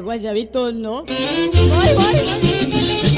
guayabito no. Voy, voy, voy.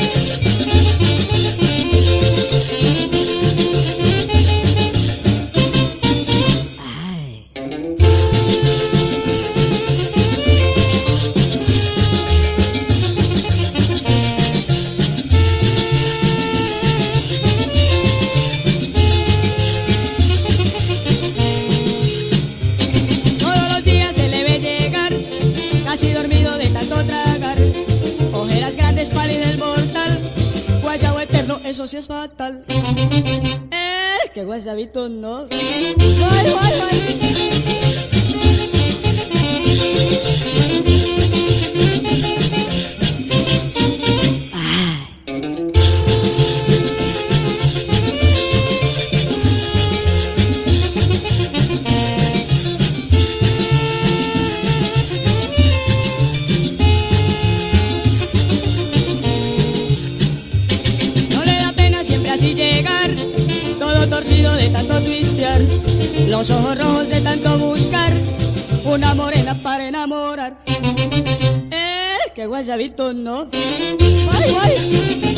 Casi dormido de tanto tragar, ojeras grandes, pálida mortal, guayabo eterno, eso sí es fatal. Que guayabito no. Voy, voy, voy. Así llegar, todo torcido de tanto twistear, los ojos rojos de tanto buscar, una morena para enamorar. Que guayabito no. Ay, ay.